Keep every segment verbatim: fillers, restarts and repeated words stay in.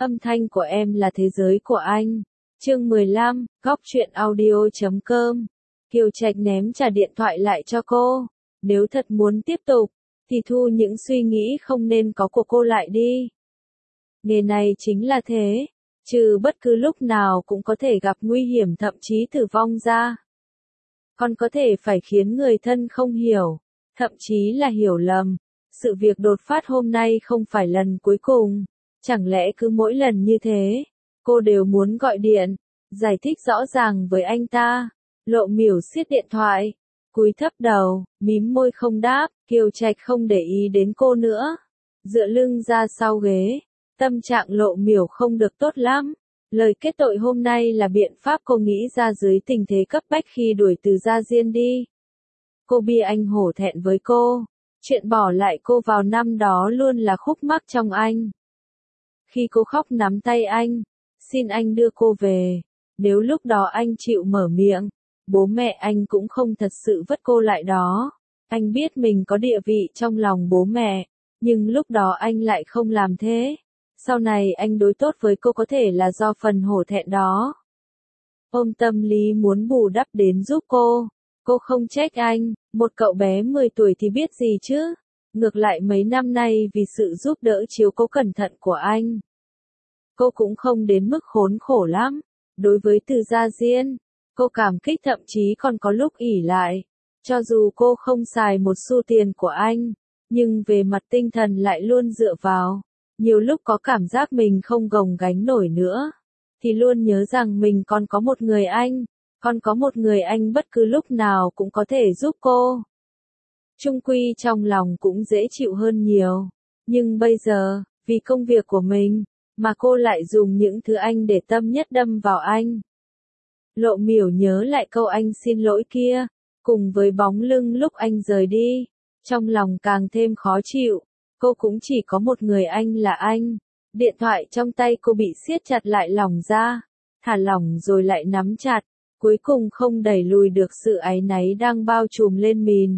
Âm thanh của em là thế giới của anh. Chương mười lăm, góc truyện audio chấm com. Kiều Trạch ném trả điện thoại lại cho cô. Nếu thật muốn tiếp tục, thì thu những suy nghĩ không nên có của cô lại đi. Nghề này chính là thế, trừ bất cứ lúc nào cũng có thể gặp nguy hiểm thậm chí tử vong ra. Còn có thể phải khiến người thân không hiểu, thậm chí là hiểu lầm. Sự việc đột phát hôm nay không phải lần cuối cùng. Chẳng lẽ cứ mỗi lần như thế, cô đều muốn gọi điện, giải thích rõ ràng với anh ta. Lộ Miểu siết điện thoại, cúi thấp đầu, mím môi không đáp. Kiều Trạch không để ý đến cô nữa, dựa lưng ra sau ghế. Tâm trạng Lộ Miểu không được tốt lắm. Lời kết tội hôm nay là biện pháp cô nghĩ ra dưới tình thế cấp bách khi đuổi Từ Gia Diên đi. Cô bia anh hổ thẹn với cô. Chuyện bỏ lại cô vào năm đó luôn là khúc mắc trong anh. Khi cô khóc nắm tay anh, xin anh đưa cô về. Nếu lúc đó anh chịu mở miệng, bố mẹ anh cũng không thật sự vứt cô lại đó. Anh biết mình có địa vị trong lòng bố mẹ, nhưng lúc đó anh lại không làm thế. Sau này anh đối tốt với cô có thể là do phần hổ thẹn đó. Ôm tâm lý muốn bù đắp đến giúp cô. Cô không trách anh, một cậu bé mười tuổi thì biết gì chứ. Ngược lại mấy năm nay vì sự giúp đỡ chiếu cố cẩn thận của anh, cô cũng không đến mức khốn khổ lắm. Đối với Từ Gia Diên, cô cảm kích thậm chí còn có lúc ỷ lại. Cho dù cô không xài một xu tiền của anh, nhưng về mặt tinh thần lại luôn dựa vào. Nhiều lúc có cảm giác mình không gồng gánh nổi nữa, thì luôn nhớ rằng mình còn có một người anh, còn có một người anh bất cứ lúc nào cũng có thể giúp cô. Chung quy trong lòng cũng dễ chịu hơn nhiều. Nhưng bây giờ, vì công việc của mình, mà cô lại dùng những thứ anh để tâm nhất đâm vào anh. Lộ Miểu nhớ lại câu anh xin lỗi kia, cùng với bóng lưng lúc anh rời đi, trong lòng càng thêm khó chịu. Cô cũng chỉ có một người anh là anh. Điện thoại trong tay cô bị siết chặt lại lỏng ra, thả lỏng rồi lại nắm chặt, cuối cùng không đẩy lùi được sự áy náy đang bao trùm lên mình.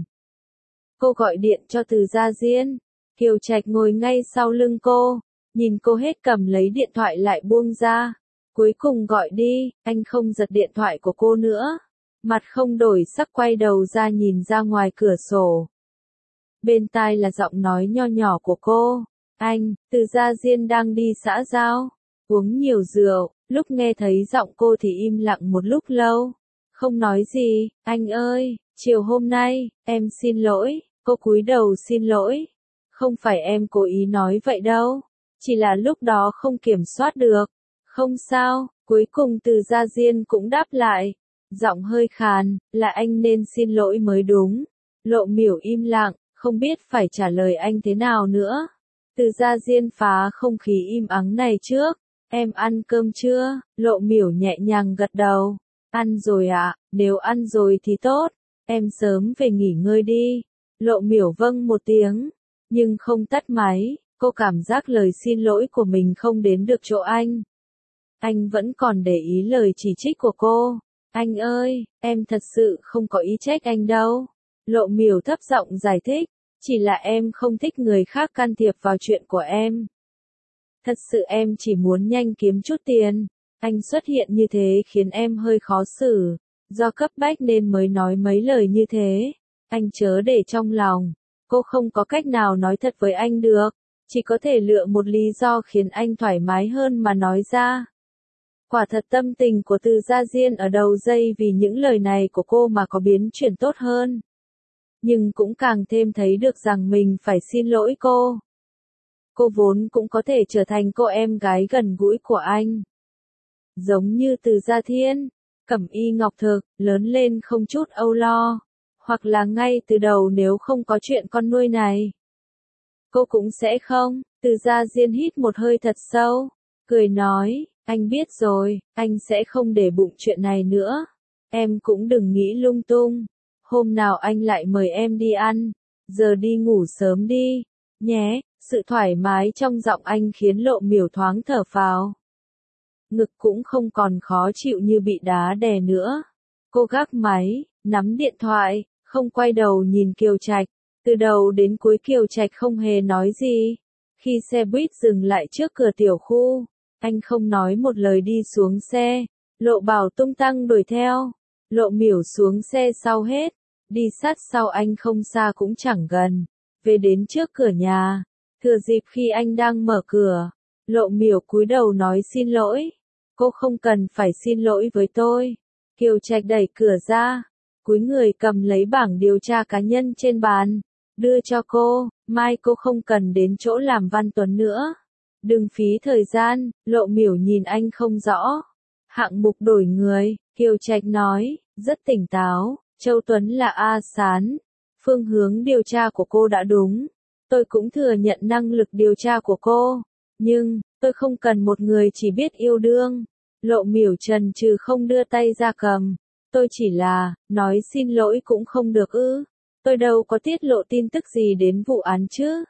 Cô gọi điện cho Từ Gia Diên. Kiều Trạch ngồi ngay sau lưng cô, nhìn cô hết cầm lấy điện thoại lại buông ra. Cuối cùng gọi đi, anh không giật điện thoại của cô nữa. Mặt không đổi sắc quay đầu ra nhìn ra ngoài cửa sổ. Bên tai là giọng nói nho nhỏ của cô. Anh, Từ Gia Diên đang đi xã giao, uống nhiều rượu. Lúc nghe thấy giọng cô thì im lặng một lúc lâu, không nói gì. Anh ơi, chiều hôm nay, em xin lỗi. Cô cúi đầu xin lỗi. Không phải em cố ý nói vậy đâu, chỉ là lúc đó không kiểm soát được. Không sao. Cuối cùng Từ Gia Diên cũng đáp lại, giọng hơi khàn, là anh nên xin lỗi mới đúng. Lộ Miểu im lặng, không biết phải trả lời anh thế nào nữa. Từ Gia Diên phá không khí im ắng này trước. Em ăn cơm chưa? Lộ Miểu nhẹ nhàng gật đầu. Ăn rồi ạ, à? Nếu ăn rồi thì tốt. Em sớm về nghỉ ngơi đi. Lộ Miểu vâng một tiếng, nhưng không tắt máy. Cô cảm giác lời xin lỗi của mình không đến được chỗ anh. Anh vẫn còn để ý lời chỉ trích của cô. Anh ơi, em thật sự không có ý trách anh đâu. Lộ Miểu thấp giọng giải thích. Chỉ là em không thích người khác can thiệp vào chuyện của em. Thật sự em chỉ muốn nhanh kiếm chút tiền. Anh xuất hiện như thế khiến em hơi khó xử. Do cấp bách nên mới nói mấy lời như thế. Anh chớ để trong lòng. Cô không có cách nào nói thật với anh được. Chỉ có thể lựa một lý do khiến anh thoải mái hơn mà nói ra. Quả thật tâm tình của Từ Gia Diên ở đầu dây vì những lời này của cô mà có biến chuyển tốt hơn. Nhưng cũng càng thêm thấy được rằng mình phải xin lỗi cô. Cô vốn cũng có thể trở thành cô em gái gần gũi của anh. Giống như Từ Gia Thiên, cẩm y ngọc thực, lớn lên không chút âu lo. Hoặc là ngay từ đầu nếu không có chuyện con nuôi này. Cô cũng sẽ không. Từ Gia Diên hít một hơi thật sâu, cười nói, anh biết rồi, anh sẽ không để bụng chuyện này nữa. Em cũng đừng nghĩ lung tung. Hôm nào anh lại mời em đi ăn. Giờ đi ngủ sớm đi, nhé. Sự thoải mái trong giọng anh khiến Lộ Miểu thoáng thở phào. Ngực cũng không còn khó chịu như bị đá đè nữa. Cô gác máy, nắm điện thoại, không quay đầu nhìn Kiều Trạch. Từ đầu đến cuối Kiều Trạch không hề nói gì. Khi xe buýt dừng lại trước cửa tiểu khu, Anh không nói một lời đi xuống xe, Lộ Bảo tung tăng đuổi theo. Lộ Miểu xuống xe sau hết, đi sát sau anh không xa cũng chẳng gần, về đến trước cửa nhà. Thừa dịp khi anh đang mở cửa, Lộ Miểu cúi đầu nói xin lỗi. Cô không cần phải xin lỗi với tôi. Kiều Trạch đẩy cửa ra, cúi người cầm lấy bảng điều tra cá nhân trên bàn, đưa cho cô. Mai cô không cần đến chỗ làm Văn Tuấn nữa. Đừng phí thời gian. Lộ Miểu nhìn anh không rõ. Hạng mục đổi người, Kiều Trạch nói, rất tỉnh táo. Châu Tuấn là A Sán. Phương hướng điều tra của cô đã đúng. Tôi cũng thừa nhận năng lực điều tra của cô. Nhưng, tôi không cần một người chỉ biết yêu đương. Lộ Miểu trần trừ không đưa tay ra cầm. Tôi chỉ là, nói xin lỗi cũng không được ư. Tôi đâu có tiết lộ tin tức gì đến vụ án chứ.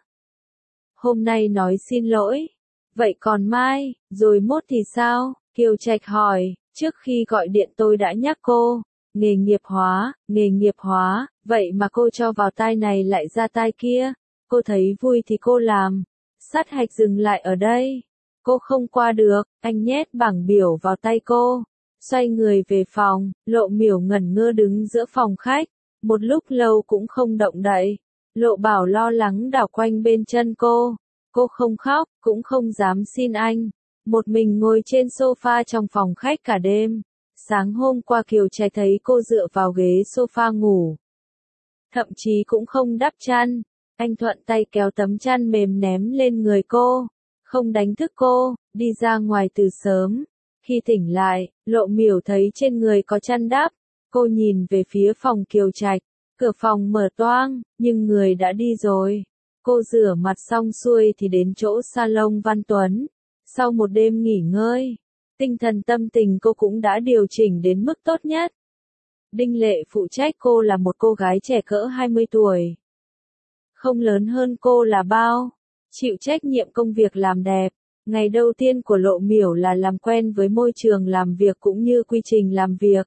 Hôm nay nói xin lỗi. Vậy còn mai, rồi mốt thì sao? Kiều Trạch hỏi, trước khi gọi điện tôi đã nhắc cô. Nghề nghiệp hóa, nghề nghiệp hóa, vậy mà cô cho vào tai này lại ra tai kia. Cô thấy vui thì cô làm. Sát hạch dừng lại ở đây. Cô không qua được, anh nhét bảng biểu vào tay cô. Xoay người về phòng, Lộ Miểu ngẩn ngơ đứng giữa phòng khách. Một lúc lâu cũng không động đậy. Lộ Bảo lo lắng đảo quanh bên chân cô. Cô không khóc, cũng không dám xin anh. Một mình ngồi trên sofa trong phòng khách cả đêm. Sáng hôm qua Kiều Trạch thấy cô dựa vào ghế sofa ngủ. Thậm chí cũng không đắp chăn. Anh thuận tay kéo tấm chăn mềm ném lên người cô. Không đánh thức cô, đi ra ngoài từ sớm. Khi tỉnh lại, Lộ Miểu thấy trên người có chăn đắp. Cô nhìn về phía phòng Kiều Trạch. Cửa phòng mở toang, nhưng người đã đi rồi. Cô rửa mặt xong xuôi thì đến chỗ salon Văn Tuấn. Sau một đêm nghỉ ngơi, tinh thần tâm tình cô cũng đã điều chỉnh đến mức tốt nhất. Đinh Lệ phụ trách cô là một cô gái trẻ cỡ hai mươi tuổi. Không lớn hơn cô là bao. Chịu trách nhiệm công việc làm đẹp. Ngày đầu tiên của Lộ Miểu là làm quen với môi trường làm việc cũng như quy trình làm việc.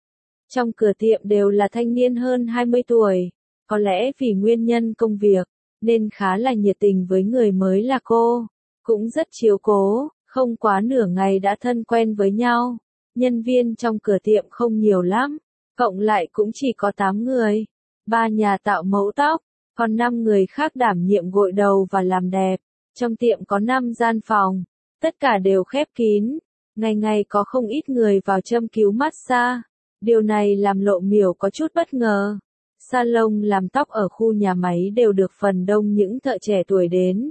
Trong cửa tiệm đều là thanh niên hơn hai mươi tuổi. Có lẽ vì nguyên nhân công việc, nên khá là nhiệt tình với người mới là cô. Cũng rất chiếu cố, không quá nửa ngày đã thân quen với nhau. Nhân viên trong cửa tiệm không nhiều lắm, cộng lại cũng chỉ có tám người. Ba nhà tạo mẫu tóc, còn năm người khác đảm nhiệm gội đầu và làm đẹp. Trong tiệm có năm gian phòng, tất cả đều khép kín. Ngày ngày có không ít người vào châm cứu massage. Điều này làm Lộ Miểu có chút bất ngờ. Salon làm tóc ở khu nhà máy đều được phần đông những thợ trẻ tuổi đến.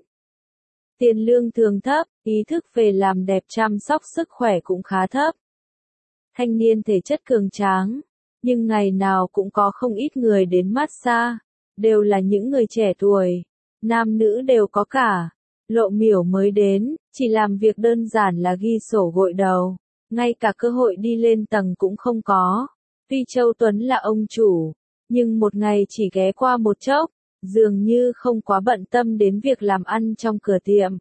Tiền lương thường thấp, ý thức về làm đẹp chăm sóc sức khỏe cũng khá thấp. Thanh niên thể chất cường tráng, nhưng ngày nào cũng có không ít người đến massage, đều là những người trẻ tuổi, nam nữ đều có cả. Lộ Miểu mới đến, chỉ làm việc đơn giản là ghi sổ gội đầu, ngay cả cơ hội đi lên tầng cũng không có. Tuy Châu Tuấn là ông chủ, nhưng một ngày chỉ ghé qua một chốc, dường như không quá bận tâm đến việc làm ăn trong cửa tiệm.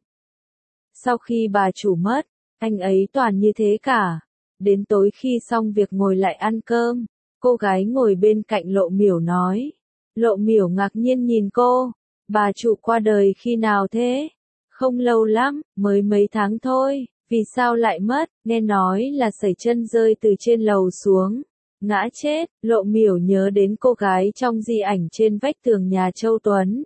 Sau khi bà chủ mất, anh ấy toàn như thế cả. Đến tối khi xong việc ngồi lại ăn cơm, cô gái ngồi bên cạnh Lộ Miểu nói. Lộ Miểu ngạc nhiên nhìn cô, bà chủ qua đời khi nào thế? Không lâu lắm, mới mấy tháng thôi, vì sao lại mất? Nghe nói là sẩy chân rơi từ trên lầu xuống, ngã chết. Lộ Miểu nhớ đến cô gái trong di ảnh trên vách tường nhà Châu Tuấn.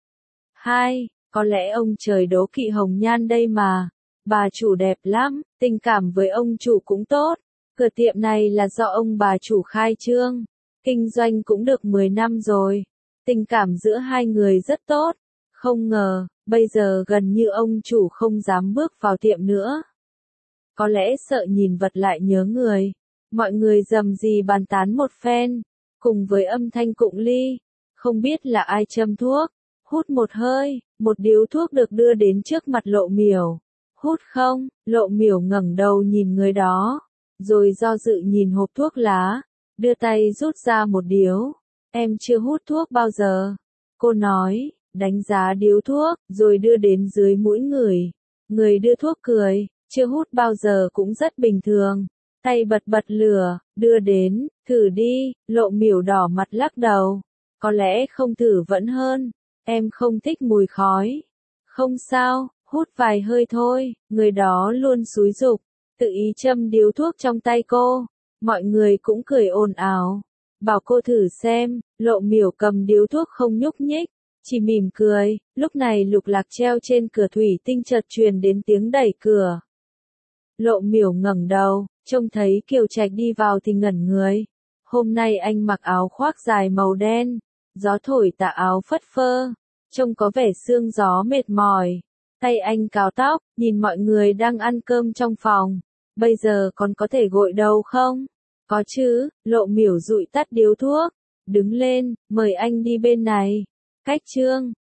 Hai, có lẽ ông trời đố kỵ hồng nhan đây mà. Bà chủ đẹp lắm, tình cảm với ông chủ cũng tốt. Cửa tiệm này là do ông bà chủ khai trương. Kinh doanh cũng được mười năm rồi. Tình cảm giữa hai người rất tốt. Không ngờ, bây giờ gần như ông chủ không dám bước vào tiệm nữa. Có lẽ sợ nhìn vật lại nhớ người. Mọi người rầm rì bàn tán một phen, cùng với âm thanh cụng ly. Không biết là ai châm thuốc. Hút một hơi, một điếu thuốc được đưa đến trước mặt Lộ Miểu. Hút không? Lộ Miểu ngẩng đầu nhìn người đó, rồi do dự nhìn hộp thuốc lá, đưa tay rút ra một điếu. Em chưa hút thuốc bao giờ. Cô nói, đánh giá điếu thuốc, rồi đưa đến dưới mũi người. Người đưa thuốc cười, chưa hút bao giờ cũng rất bình thường. Tay bật bật lửa, đưa đến, thử đi. Lộ Miểu đỏ mặt lắc đầu. Có lẽ không thử vẫn hơn. Em không thích mùi khói. Không sao, Hút vài hơi thôi, người đó luôn xúi giục, tự ý châm điếu thuốc trong tay cô. Mọi người cũng cười ồn ào, bảo cô thử xem. Lộ Miểu cầm điếu thuốc không nhúc nhích, chỉ mỉm cười. Lúc này Lục Lạc treo trên cửa thủy tinh chợt truyền đến tiếng đẩy cửa. Lộ Miểu ngẩng đầu, trông thấy Kiều Trạch đi vào thì ngẩn người. Hôm nay anh mặc áo khoác dài màu đen, gió thổi tà áo phất phơ, trông có vẻ sương gió mệt mỏi. Tay anh cào tóc, nhìn mọi người đang ăn cơm trong phòng. Bây giờ còn có thể gội đầu không? Có chứ. Lộ Miểu dụi tắt điếu thuốc, đứng lên, mời anh đi bên này. Cách Trương,